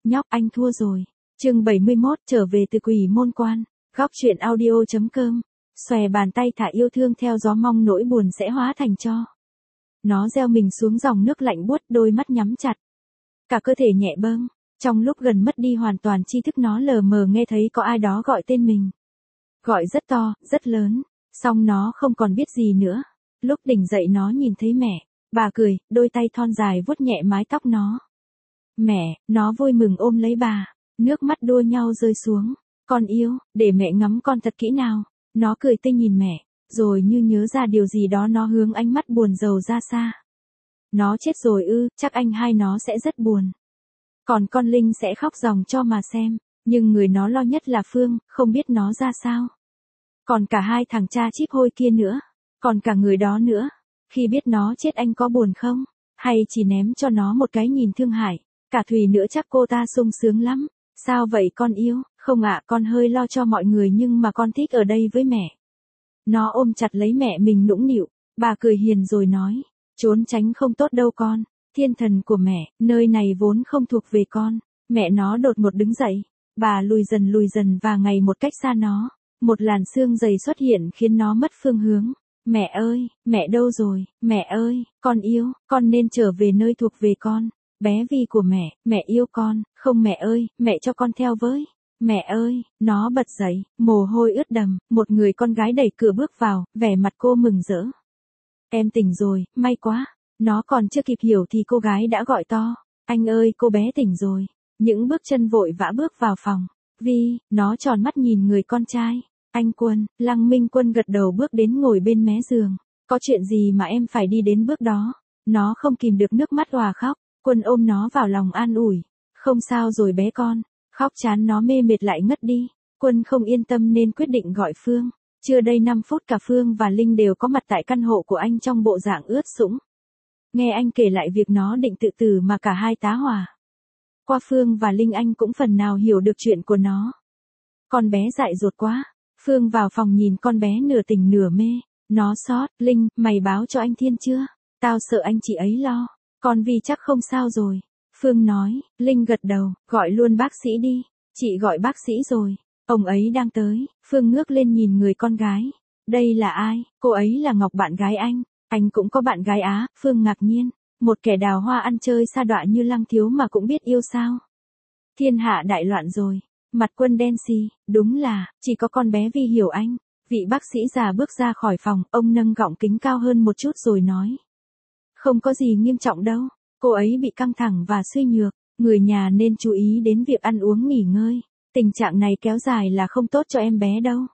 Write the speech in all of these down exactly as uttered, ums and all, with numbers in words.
Nhóc anh thua rồi. Chương bảy mươi mốt trở về từ quỷ môn quan. Góc truyện audio.com. Xòe bàn tay thả yêu thương theo gió mong nỗi buồn sẽ hóa thành tro. Nó gieo mình xuống dòng nước lạnh buốt, đôi mắt nhắm chặt. Cả cơ thể nhẹ bâng. Trong lúc gần mất đi hoàn toàn tri thức, nó lờ mờ nghe thấy có ai đó gọi tên mình. Gọi rất to, rất lớn. Xong nó không còn biết gì nữa. Lúc tỉnh dậy nó nhìn thấy mẹ. Bà cười, đôi tay thon dài vuốt nhẹ mái tóc nó. Mẹ, nó vui mừng ôm lấy bà. Nước mắt đua nhau rơi xuống. Con yêu, để mẹ ngắm con thật kỹ nào. Nó cười tươi nhìn mẹ. Rồi như nhớ ra điều gì đó nó hướng ánh mắt buồn rầu ra xa. Nó chết rồi ư, chắc anh hai nó sẽ rất buồn. Còn con Linh sẽ khóc ròng cho mà xem. Nhưng người nó lo nhất là Phương, không biết nó ra sao. Còn cả hai thằng cha chíp hôi kia nữa. Còn cả người đó nữa. Khi biết nó chết anh có buồn không? Hay chỉ ném cho nó một cái nhìn thương hại? Cả Thùy nữa chắc cô ta sung sướng lắm. Sao vậy con yêu? Không ạ, con hơi lo cho mọi người nhưng mà con thích ở đây với mẹ. Nó ôm chặt lấy mẹ mình nũng nịu. Bà cười hiền rồi nói. Trốn tránh không tốt đâu con. Thiên thần của mẹ, nơi này vốn không thuộc về con. Mẹ nó đột ngột đứng dậy. Bà lùi dần lùi dần và ngày một cách xa nó. Một làn sương dày xuất hiện khiến nó mất phương hướng. Mẹ ơi, mẹ đâu rồi? Mẹ ơi, con yêu, con nên trở về nơi thuộc về con. Bé Vi của mẹ, mẹ yêu con. Không mẹ ơi, mẹ cho con theo với. Mẹ ơi, nó bật dậy, mồ hôi ướt đầm. Một người con gái đẩy cửa bước vào, vẻ mặt cô mừng rỡ. Em tỉnh rồi, may quá. Nó còn chưa kịp hiểu thì cô gái đã gọi to. Anh ơi, cô bé tỉnh rồi. Những bước chân vội vã bước vào phòng. Vi, nó tròn mắt nhìn người con trai. Anh Quân, Lăng Minh Quân gật đầu bước đến ngồi bên mé giường. Có chuyện gì mà em phải đi đến bước đó? Nó không kìm được nước mắt òa khóc. Quân ôm nó vào lòng an ủi. Không sao rồi bé con. Khóc chán nó mê mệt lại ngất đi. Quân không yên tâm nên quyết định gọi Phương. Chưa đầy năm phút cả Phương và Linh đều có mặt tại căn hộ của anh trong bộ dạng ướt sũng. Nghe anh kể lại việc nó định tự tử mà cả hai tá hỏa. Qua Phương và Linh anh cũng phần nào hiểu được chuyện của nó. Con bé dại dột quá. Phương vào phòng nhìn con bé nửa tỉnh nửa mê. Nó xót, Linh, mày báo cho anh Thiên chưa? Tao sợ anh chị ấy lo. Con Vi chắc không sao rồi. Phương nói, Linh gật đầu, gọi luôn bác sĩ đi. Chị gọi bác sĩ rồi. Ông ấy đang tới. Phương ngước lên nhìn người con gái. Đây là ai? Cô ấy là Ngọc bạn gái anh. Anh cũng có bạn gái á? Phương ngạc nhiên. Một kẻ đào hoa ăn chơi sa đọa như Lăng Thiếu mà cũng biết yêu sao? Thiên hạ đại loạn rồi. Mặt Quân đen xì, đúng là, chỉ có con bé Vi hiểu anh. Vị bác sĩ già bước ra khỏi phòng, ông nâng gọng kính cao hơn một chút rồi nói. Không có gì nghiêm trọng đâu, cô ấy bị căng thẳng và suy nhược, người nhà nên chú ý đến việc ăn uống nghỉ ngơi. Tình trạng này kéo dài là không tốt cho em bé đâu.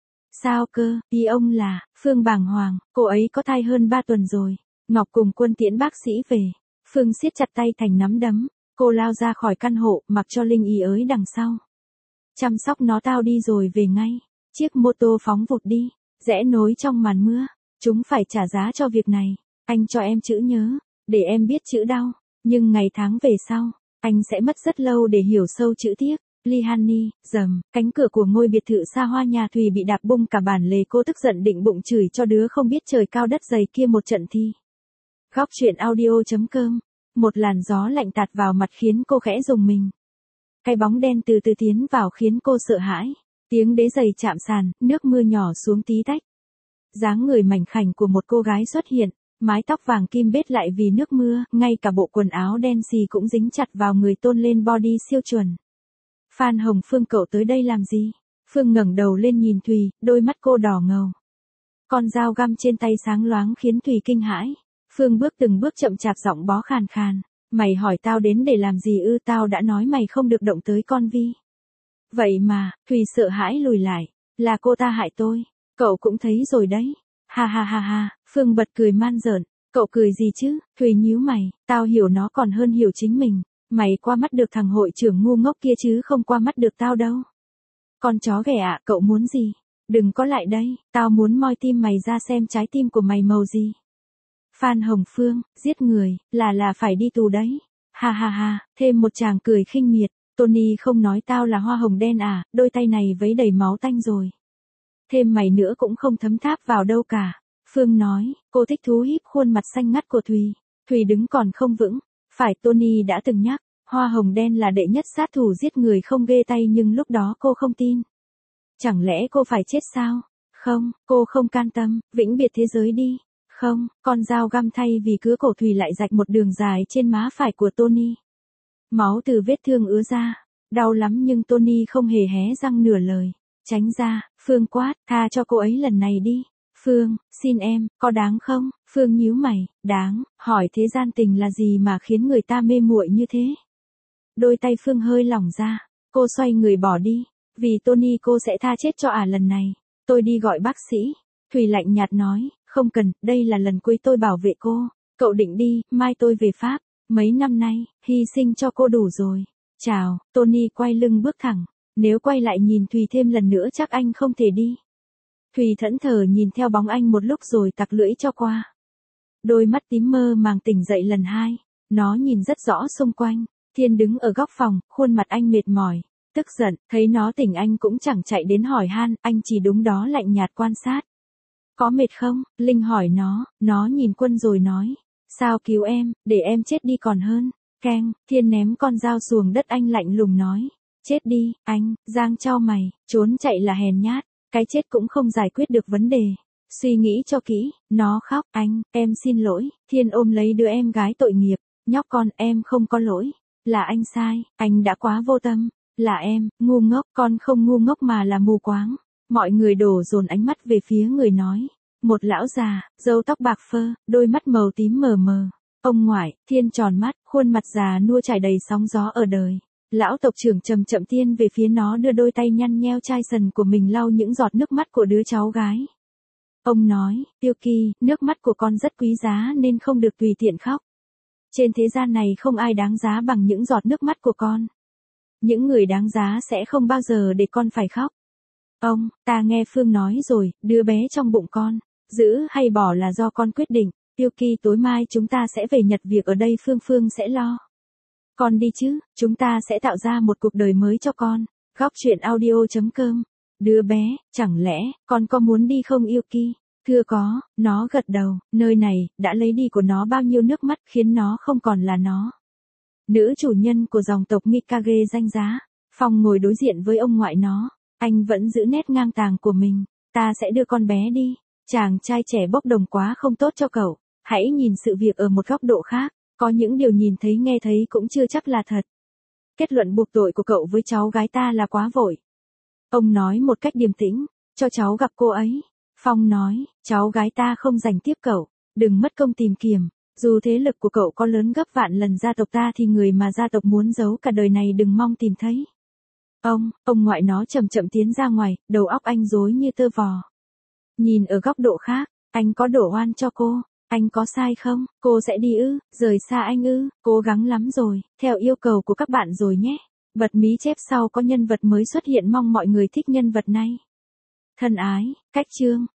Sao cơ, ý ông là, Phương bàng hoàng, cô ấy có thai hơn ba tuần rồi. Ngọc cùng Quân tiễn bác sĩ về. Phương siết chặt tay thành nắm đấm, cô lao ra khỏi căn hộ, mặc cho Linh ý ới đằng sau. Chăm sóc nó tao đi rồi về ngay. Chiếc mô tô phóng vụt đi, rẽ nối trong màn mưa. Chúng phải trả giá cho việc này. Anh cho em chữ nhớ, để em biết chữ đau. Nhưng ngày tháng về sau, anh sẽ mất rất lâu để hiểu sâu chữ tiếc. Lihani, rầm, cánh cửa của ngôi biệt thự xa hoa nhà Thùy bị đạp bung cả bản lề. Cô tức giận định bụng chửi cho đứa không biết trời cao đất dày kia một trận thi. Góc truyện audio.com. Một làn gió lạnh tạt vào mặt khiến cô khẽ rùng mình. Cái bóng đen từ từ tiến vào khiến cô sợ hãi. Tiếng đế giày chạm sàn, nước mưa nhỏ xuống tí tách. Dáng người mảnh khảnh của một cô gái xuất hiện, mái tóc vàng kim bết lại vì nước mưa, ngay cả bộ quần áo đen xì cũng dính chặt vào người tôn lên body siêu chuẩn. Phan Hồng Phương, cậu tới đây làm gì? Phương ngẩng đầu lên nhìn Thùy, đôi mắt cô đỏ ngầu. Con dao găm trên tay sáng loáng khiến Thùy kinh hãi. Phương bước từng bước chậm chạp, giọng bó khàn khàn. Mày hỏi tao đến để làm gì ư? Tao đã nói mày không được động tới con Vi. Vậy mà, Thùy sợ hãi lùi lại. Là cô ta hại tôi. Cậu cũng thấy rồi đấy. Ha ha ha ha, Phương bật cười man dợn. Cậu cười gì chứ? Thùy nhíu mày, tao hiểu nó còn hơn hiểu chính mình. Mày qua mắt được thằng hội trưởng ngu ngốc kia chứ không qua mắt được tao đâu. Con chó ghẻ ạ, cậu muốn gì? Đừng có lại đây, tao muốn moi tim mày ra xem trái tim của mày màu gì. Phan Hồng Phương, giết người, là là phải đi tù đấy. Ha ha ha, thêm một chàng cười khinh miệt. Tony không nói tao là hoa hồng đen à, đôi tay này vấy đầy máu tanh rồi. Thêm mày nữa cũng không thấm tháp vào đâu cả. Phương nói, cô thích thú híp khuôn mặt xanh ngắt của Thùy. Thùy đứng còn không vững. Phải, Tony đã từng nhắc, Hoa hồng đen là đệ nhất sát thủ giết người không ghê tay nhưng lúc đó cô không tin. Chẳng lẽ cô phải chết sao? Không, cô không can tâm, vĩnh biệt thế giới đi. Không, con dao găm thay vì cứa cổ Thùy lại rạch một đường dài trên má phải của Tony. Máu từ vết thương ứa ra. Đau lắm nhưng Tony không hề hé răng nửa lời. Tránh ra, Phương quát, tha cho cô ấy lần này đi. Phương, xin em, có đáng không? Phương nhíu mày, đáng, hỏi thế gian tình là gì mà khiến người ta mê muội như thế? Đôi tay Phương hơi lỏng ra, cô xoay người bỏ đi. Vì Tony cô sẽ tha chết cho ả lần này. Tôi đi gọi bác sĩ. Thùy lạnh nhạt nói, không cần, đây là lần cuối tôi bảo vệ cô. Cậu định đi, mai tôi về Pháp. Mấy năm nay, hy sinh cho cô đủ rồi. Chào, Tony quay lưng bước thẳng. Nếu quay lại nhìn Thùy thêm lần nữa chắc anh không thể đi. Thùy thẫn thờ nhìn theo bóng anh một lúc rồi tặc lưỡi cho qua. Đôi mắt tím mơ màng tỉnh dậy lần hai. Nó nhìn rất rõ xung quanh. Thiên đứng ở góc phòng, khuôn mặt anh mệt mỏi. Tức giận, thấy nó tỉnh anh cũng chẳng chạy đến hỏi han, anh chỉ đúng đó lạnh nhạt quan sát. Có mệt không? Linh hỏi nó, nó nhìn Quân rồi nói. Sao cứu em, để em chết đi còn hơn. Keng, Thiên ném con dao xuồng đất anh lạnh lùng nói. Chết đi, anh, Giang chau mày, trốn chạy là hèn nhát, cái chết cũng không giải quyết được vấn đề. Suy nghĩ cho kỹ, nó khóc, anh, em xin lỗi, Thiên ôm lấy đứa em gái tội nghiệp, nhóc con, em không có lỗi, là anh sai, anh đã quá vô tâm, là em, ngu ngốc, con không ngu ngốc mà là mù quáng. Mọi người đổ dồn ánh mắt về phía người nói. Một lão già, râu tóc bạc phơ, đôi mắt màu tím mờ mờ. Ông ngoại, Thiên tròn mắt, khuôn mặt già nua trải đầy sóng gió ở đời. Lão tộc trưởng chậm chậm tiến về phía nó đưa đôi tay nhăn nheo chai sần của mình lau những giọt nước mắt của đứa cháu gái. Ông nói, Tiêu Kỳ, nước mắt của con rất quý giá nên không được tùy tiện khóc. Trên thế gian này không ai đáng giá bằng những giọt nước mắt của con. Những người đáng giá sẽ không bao giờ để con phải khóc. Ông, ta nghe Phương nói rồi, đứa bé trong bụng con, giữ hay bỏ là do con quyết định. Tiêu Kỳ, tối mai chúng ta sẽ về Nhật, việc ở đây Phương Phương sẽ lo. Con đi chứ, chúng ta sẽ tạo ra một cuộc đời mới cho con. Góc truyện audio chấm com. Đứa bé, chẳng lẽ, con có muốn đi không yêu Kỳ? Thưa có, nó gật đầu, nơi này, đã lấy đi của nó bao nhiêu nước mắt khiến nó không còn là nó. Nữ chủ nhân của dòng tộc Mikage danh giá, Phong ngồi đối diện với ông ngoại nó, anh vẫn giữ nét ngang tàng của mình. Ta sẽ đưa con bé đi, chàng trai trẻ bốc đồng quá không tốt cho cậu, hãy nhìn sự việc ở một góc độ khác. Có những điều nhìn thấy nghe thấy cũng chưa chắc là thật. Kết luận buộc tội của cậu với cháu gái ta là quá vội. Ông nói một cách điềm tĩnh, cho cháu gặp cô ấy. Phong nói, cháu gái ta không dành tiếp cậu, đừng mất công tìm kiếm. Dù thế lực của cậu có lớn gấp vạn lần gia tộc ta thì người mà gia tộc muốn giấu cả đời này đừng mong tìm thấy. Ông, ông ngoại nó chậm chậm tiến ra ngoài, đầu óc anh rối như tơ vò. Nhìn ở góc độ khác, anh có đổ oan cho cô. Anh có sai không? Cô sẽ đi ư? Rời xa anh ư? Cố gắng lắm rồi, theo yêu cầu của các bạn rồi nhé. Bật mí chép sau có nhân vật mới xuất hiện, mong mọi người thích nhân vật này. Thân ái, cách chương.